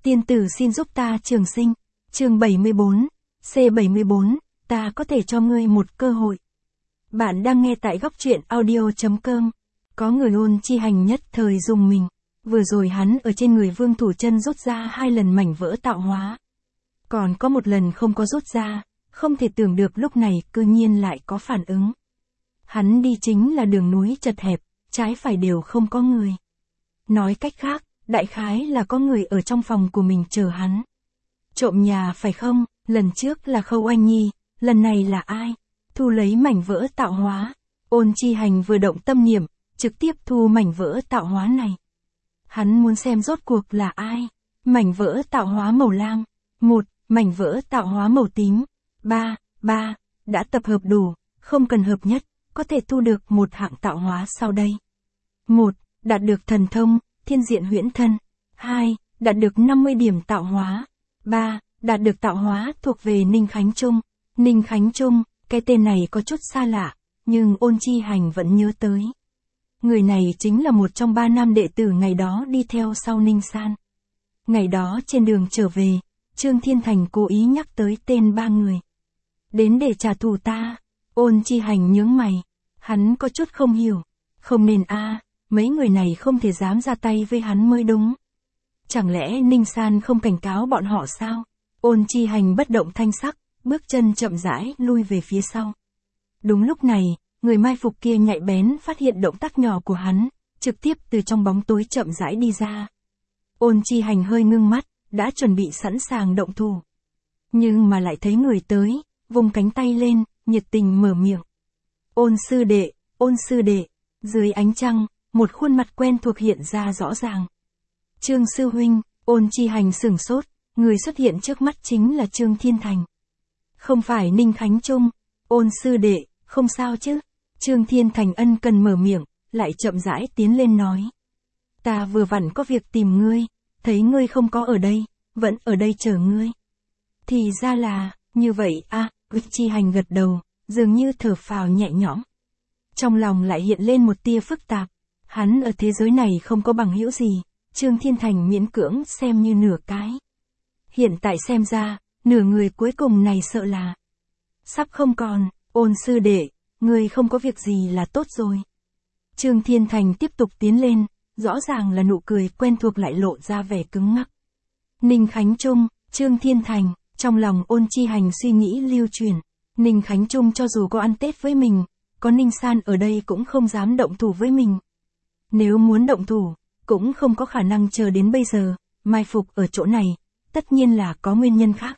Tiên tử xin giúp ta trường sinh. Chương 74, C74, ta có thể cho ngươi một cơ hội. Bạn đang nghe tại góc truyện audio.com. Có người Ôn Chi Hành nhất thời dùng mình. Vừa rồi hắn ở trên người Vương Thủ Chân rút ra 2 lần mảnh vỡ tạo hóa. Còn có một lần không có rút ra, không thể tưởng được lúc này cư nhiên lại có phản ứng. Hắn đi chính là đường núi chật hẹp, trái phải đều không có người. Nói cách khác, đại khái là có người ở trong phòng của mình chờ hắn. Trộm nhà phải không? Lần trước là Khâu Anh Nhi, lần này là ai? Thu lấy mảnh vỡ tạo hóa. Ôn Chi Hành vừa động tâm niệm, trực tiếp thu mảnh vỡ tạo hóa này. Hắn muốn xem rốt cuộc là ai? Mảnh vỡ tạo hóa màu lam. 1. Mảnh vỡ tạo hóa màu tím. 3. Đã tập hợp đủ, không cần hợp nhất, có thể thu được một hạng tạo hóa sau đây. 1. Đạt được thần thông, thiên diện huyễn thân. 2. Đạt được 50 điểm tạo hóa. 3. Đạt được tạo hóa thuộc về Ninh Khánh Trung. Ninh Khánh Trung, cái tên này có chút xa lạ, nhưng Ôn Chi Hành vẫn nhớ tới. Người này chính là một trong 3 nam đệ tử ngày đó đi theo sau Ninh San. Ngày đó trên đường trở về, Trương Thiên Thành cố ý nhắc tới tên 3 người. Đến để trả thù ta. Ôn Chi Hành nhướng mày. Hắn có chút không hiểu. Không nên mấy người này không thể dám ra tay với hắn mới đúng. Chẳng lẽ Ninh San không cảnh cáo bọn họ sao? Ôn Chi Hành bất động thanh sắc, bước chân chậm rãi lui về phía sau. Đúng lúc này, người mai phục kia nhạy bén phát hiện động tác nhỏ của hắn, trực tiếp từ trong bóng tối chậm rãi đi ra. Ôn Chi Hành hơi ngưng mắt, đã chuẩn bị sẵn sàng động thủ. Nhưng mà lại thấy người tới, vùng cánh tay lên, nhiệt tình mở miệng. Ôn sư đệ, dưới ánh trăng, một khuôn mặt quen thuộc hiện ra rõ ràng. Trương sư huynh. Ôn Chi Hành sửng sốt, người xuất hiện trước mắt chính là Trương Thiên Thành. Không phải Ninh Khánh Trung. Ôn sư đệ, không sao chứ? Trương Thiên Thành ân cần mở miệng, lại chậm rãi tiến lên nói. Ta vừa vặn có việc tìm ngươi, thấy ngươi không có ở đây, vẫn ở đây chờ ngươi. Thì ra là, như vậy Chi Hành gật đầu, dường như thở phào nhẹ nhõm. Trong lòng lại hiện lên một tia phức tạp, hắn ở thế giới này không có bằng hữu gì, Trương Thiên Thành miễn cưỡng xem như nửa cái. Hiện tại xem ra, nửa người cuối cùng này sợ là sắp không còn. Ôn sư đệ, ngươi không có việc gì là tốt rồi. Trương Thiên Thành tiếp tục tiến lên, rõ ràng là nụ cười quen thuộc lại lộ ra vẻ cứng ngắc. Ninh Khánh Trung, Trương Thiên Thành, trong lòng Ôn Chi Hành suy nghĩ lưu chuyển. Ninh Khánh Trung cho dù có ăn Tết với mình, có Ninh San ở đây cũng không dám động thủ với mình. Nếu muốn động thủ, cũng không có khả năng chờ đến bây giờ, mai phục ở chỗ này, tất nhiên là có nguyên nhân khác.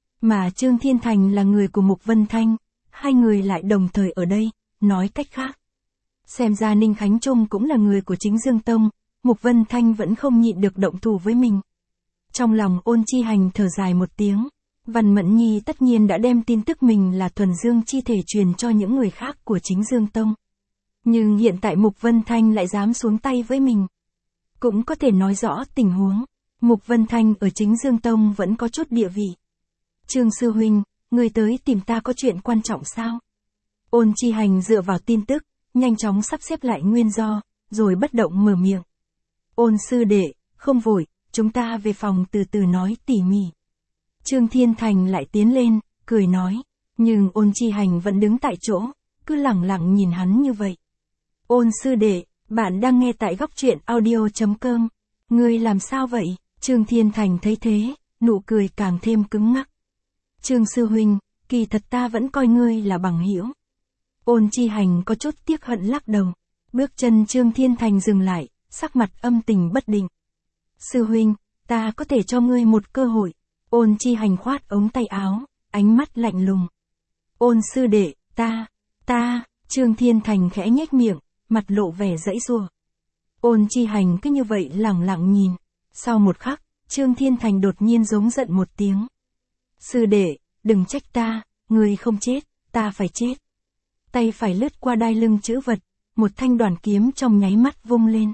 Mà Trương Thiên Thành là người của Mục Vân Thanh, hai người lại đồng thời ở đây, nói cách khác. Xem ra Ninh Khánh Trung cũng là người của chính Dương Tông, Mục Vân Thanh vẫn không nhịn được động thủ với mình. Trong lòng Ôn Chi Hành thở dài một tiếng, Văn Mẫn Nhi tất nhiên đã đem tin tức mình là thuần dương chi thể truyền cho những người khác của chính Dương Tông. Nhưng hiện tại Mục Vân Thanh lại dám xuống tay với mình. Cũng có thể nói rõ tình huống, Mục Vân Thanh ở chính Dương Tông vẫn có chút địa vị. Trương sư huynh, người tới tìm ta có chuyện quan trọng sao? Ôn Chi Hành dựa vào tin tức, nhanh chóng sắp xếp lại nguyên do, rồi bất động mở miệng. Ôn sư đệ, không vội, chúng ta về phòng từ từ nói tỉ mỉ. Trương Thiên Thành lại tiến lên, cười nói, nhưng Ôn Chi Hành vẫn đứng tại chỗ, cứ lẳng lặng nhìn hắn như vậy. Ôn sư đệ, bạn đang nghe tại góc truyện audio.com. Ngươi làm sao vậy? Trương Thiên Thành thấy thế, nụ cười càng thêm cứng ngắc. Trương sư huynh, kỳ thật ta vẫn coi ngươi là bằng hữu. Ôn Chi Hành có chút tiếc hận lắc đầu. Bước chân Trương Thiên Thành dừng lại, sắc mặt âm tình bất định. Sư huynh, ta có thể cho ngươi một cơ hội. Ôn Chi Hành khoát ống tay áo, ánh mắt lạnh lùng. Ôn sư đệ, ta, Trương Thiên Thành khẽ nhếch miệng, mặt lộ vẻ giãy giụa. Ôn Chi Hành cứ như vậy lẳng lặng nhìn. Sau một khắc, Trương Thiên Thành đột nhiên giống giận một tiếng. Sư đệ, đừng trách ta, ngươi không chết, ta phải chết. Tay phải lướt qua đai lưng chữ vật, một thanh đoàn kiếm trong nháy mắt vung lên.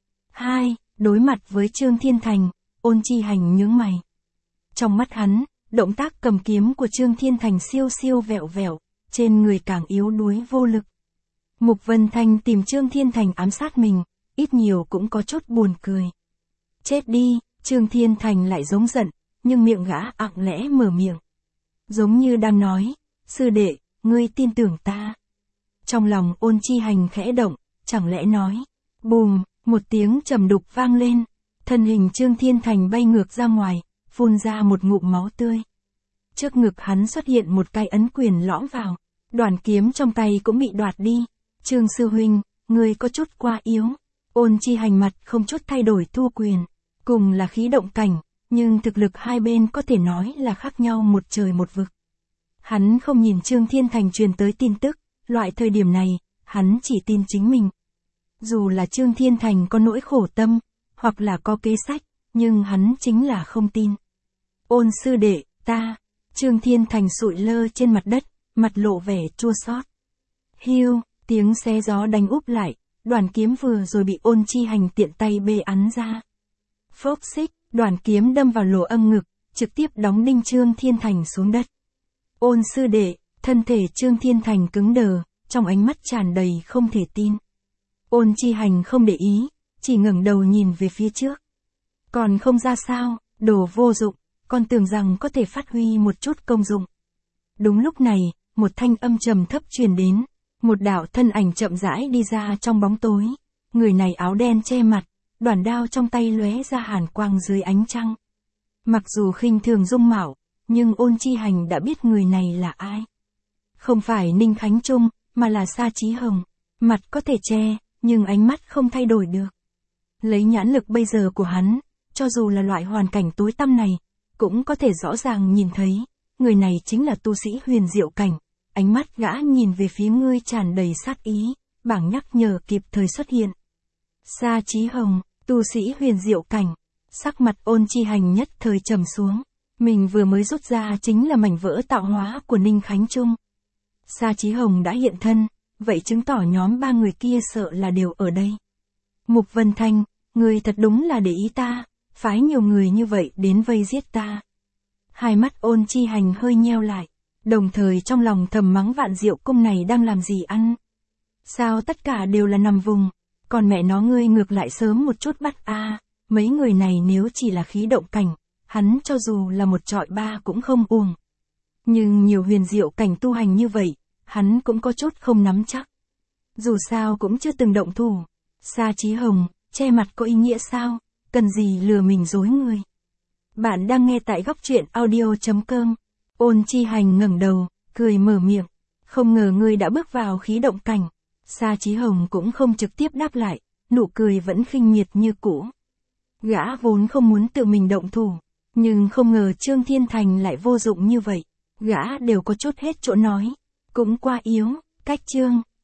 Đối mặt với Trương Thiên Thành, Ôn Chi Hành nhướng mày. Trong mắt hắn, động tác cầm kiếm của Trương Thiên Thành siêu siêu vẹo vẹo, trên người càng yếu đuối vô lực. Mục Vân Thanh tìm Trương Thiên Thành ám sát mình, ít nhiều cũng có chút buồn cười. Chết đi, Trương Thiên Thành lại giống giận, nhưng miệng gã ặng lẽ mở miệng. Giống như đang nói, sư đệ, ngươi tin tưởng ta. Trong lòng Ôn Chi Hành khẽ động, chẳng lẽ nói. Bùm, một tiếng trầm đục vang lên, thân hình Trương Thiên Thành bay ngược ra ngoài, phun ra một ngụm máu tươi. Trước ngực hắn xuất hiện một cái ấn quyền lõm vào, đoàn kiếm trong tay cũng bị đoạt đi. Trương sư huynh, ngươi có chút quá yếu. Ôn Chi Hành mặt không chút thay đổi thu quyền, cùng là khí động cảnh, nhưng thực lực hai bên có thể nói là khác nhau một trời một vực. Hắn không nhìn Trương Thiên Thành truyền tới tin tức, loại thời điểm này, hắn chỉ tin chính mình. Dù là Trương Thiên Thành có nỗi khổ tâm, hoặc là có kế sách, nhưng hắn chính là không tin. Ôn sư đệ, ta. Trương Thiên Thành sụi lơ trên mặt đất, mặt lộ vẻ chua xót. Hiu, tiếng xé gió đánh úp lại, đoàn kiếm vừa rồi bị Ôn Chi Hành tiện tay bê ắn ra. Phốc xích, đoàn kiếm đâm vào lỗ âm ngực, trực tiếp đóng đinh Trương Thiên Thành xuống đất. Ôn sư đệ, thân thể Trương Thiên Thành cứng đờ, trong ánh mắt tràn đầy không thể tin. Ôn Chi Hành không để ý, chỉ ngẩng đầu nhìn về phía trước. Còn không ra sao, đồ vô dụng, còn tưởng rằng có thể phát huy một chút công dụng. Đúng lúc này, một thanh âm trầm thấp truyền đến, một đạo thân ảnh chậm rãi đi ra trong bóng tối. Người này áo đen che mặt, đoản đao trong tay lóe ra hàn quang dưới ánh trăng. Mặc dù khinh thường dung mạo, nhưng Ôn Chi Hành đã biết người này là ai. Không phải Ninh Khánh Trung, mà là Sa Chí Hồng. Mặt có thể che, nhưng ánh mắt không thay đổi được. Lấy nhãn lực bây giờ của hắn, cho dù là loại hoàn cảnh tối tăm này, cũng có thể rõ ràng nhìn thấy, người này chính là tu sĩ huyền diệu cảnh. Ánh mắt gã nhìn về phía ngươi tràn đầy sát ý, bảng nhắc nhở kịp thời xuất hiện. Sa Chí Hồng, tu sĩ huyền diệu cảnh. Sắc mặt Ôn Chi Hành nhất thời trầm xuống. Mình vừa mới rút ra chính là mảnh vỡ tạo hóa của Ninh Khánh Trung. Sa Chí Hồng đã hiện thân, vậy chứng tỏ nhóm ba người kia sợ là đều ở đây. Mục Vân Thanh, người thật đúng là để ý ta, phái nhiều người như vậy đến vây giết ta. Hai mắt Ôn Chi Hành hơi nheo lại, đồng thời trong lòng thầm mắng Vạn Diệu Cung này đang làm gì ăn. Sao tất cả đều là nằm vùng, còn mẹ nó ngươi ngược lại sớm một chút bắt a. Mấy người này nếu chỉ là khí động cảnh, hắn cho dù là một trọi ba cũng không uổng. Nhưng nhiều huyền diệu cảnh tu hành như vậy, hắn cũng có chút không nắm chắc. Dù sao cũng chưa từng động thủ. Sa Chí Hồng, che mặt có ý nghĩa sao, cần gì lừa mình dối người. Bạn đang nghe tại góc truyện audio.com. Ôn Chi Hành ngẩng đầu, cười mở miệng. Không ngờ ngươi đã bước vào khí động cảnh. Sa Chí Hồng cũng không trực tiếp đáp lại, nụ cười vẫn khinh miệt như cũ. Gã vốn không muốn tự mình động thủ, nhưng không ngờ Trương Thiên Thành lại vô dụng như vậy. Gã đều có chút hết chỗ nói, cũng quá yếu, cách Trương